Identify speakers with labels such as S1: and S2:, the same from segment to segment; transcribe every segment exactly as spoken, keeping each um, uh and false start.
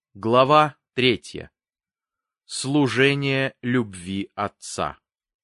S1: Глава третья. Служение любви Отца.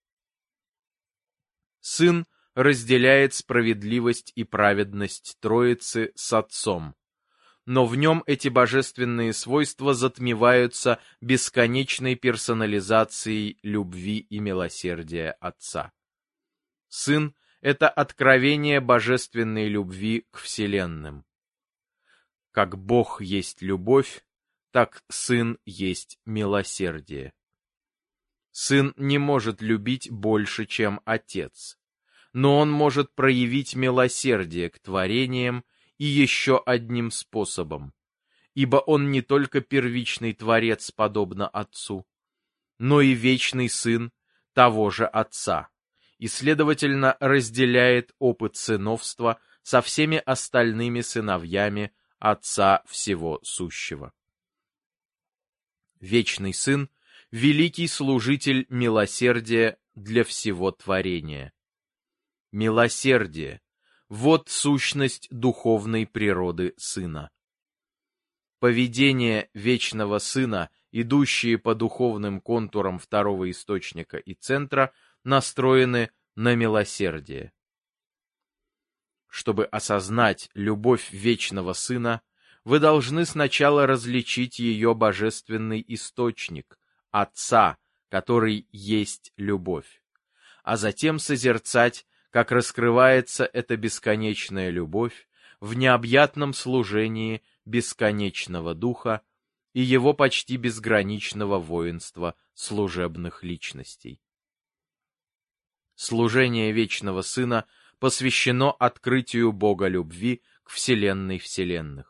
S1: Сын разделяет справедливость и праведность Троицы с Отцом, но в нем эти божественные свойства затмеваются бесконечной персонализацией любви и милосердия Отца. Сын — это откровение божественной любви к вселенным. Как Бог есть любовь, так Сын есть милосердие. Сын не может любить больше, чем Отец, но он может проявить милосердие к творениям и еще одним способом, ибо он не только первичный Творец, подобно Отцу, но и вечный Сын того же Отца, и, следовательно, разделяет опыт сыновства со всеми остальными сыновьями Отца Всего Сущего. Вечный Сын — великий служитель милосердия для всего творения. Милосердие — вот сущность духовной природы Сына. Поведение Вечного Сына, идущие по духовным контурам второго источника и центра, настроены на милосердие. Чтобы осознать любовь Вечного Сына, вы должны сначала различить ее божественный источник, Отца, который есть любовь, а затем созерцать, как раскрывается эта бесконечная любовь в необъятном служении бесконечного Духа и его почти безграничного воинства служебных личностей. Служение Вечного Сына посвящено открытию Бога любви к вселенной вселенных.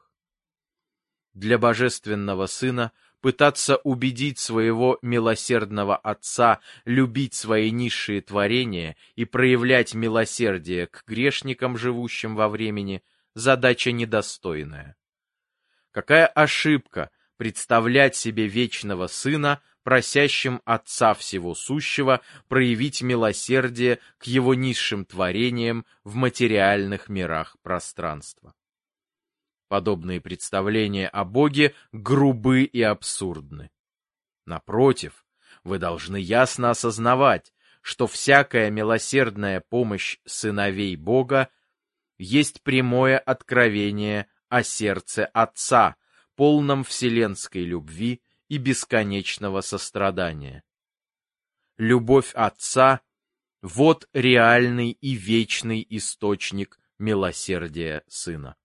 S1: Для Божественного Сына пытаться убедить своего милосердного Отца любить свои низшие творения и проявлять милосердие к грешникам, живущим во времени, задача недостойная. Какая ошибка представлять себе Вечного Сына, просящим Отца Всего Сущего проявить милосердие к его низшим творениям в материальных мирах пространства. Подобные представления о Боге грубы и абсурдны. Напротив, вы должны ясно осознавать, что всякая милосердная помощь сыновей Бога есть прямое откровение о сердце Отца, полном вселенской любви и бесконечного сострадания. Любовь Отца — вот реальный и вечный источник милосердия Сына.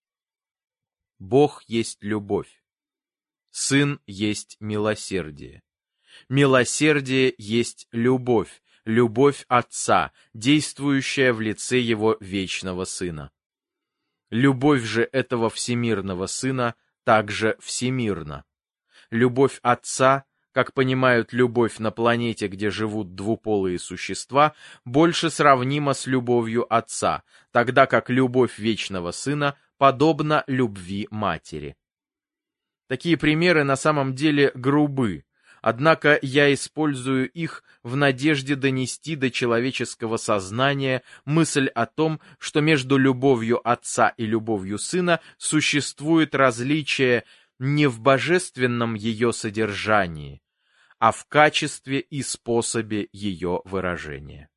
S1: Бог есть любовь. Сын есть милосердие. Милосердие есть любовь, любовь Отца, действующая в лице Его Вечного Сына. Любовь же этого всемирного Сына также всемирна. Любовь Отца, как понимают любовь на планете, где живут двуполые существа, больше сравнима с любовью Отца, тогда как любовь Вечного Сына подобно любви матери. Такие примеры на самом деле грубы, однако я использую их в надежде донести до человеческого сознания мысль о том, что между любовью Отца и любовью Сына существует различие не в божественном ее содержании, а в качестве и способе ее выражения.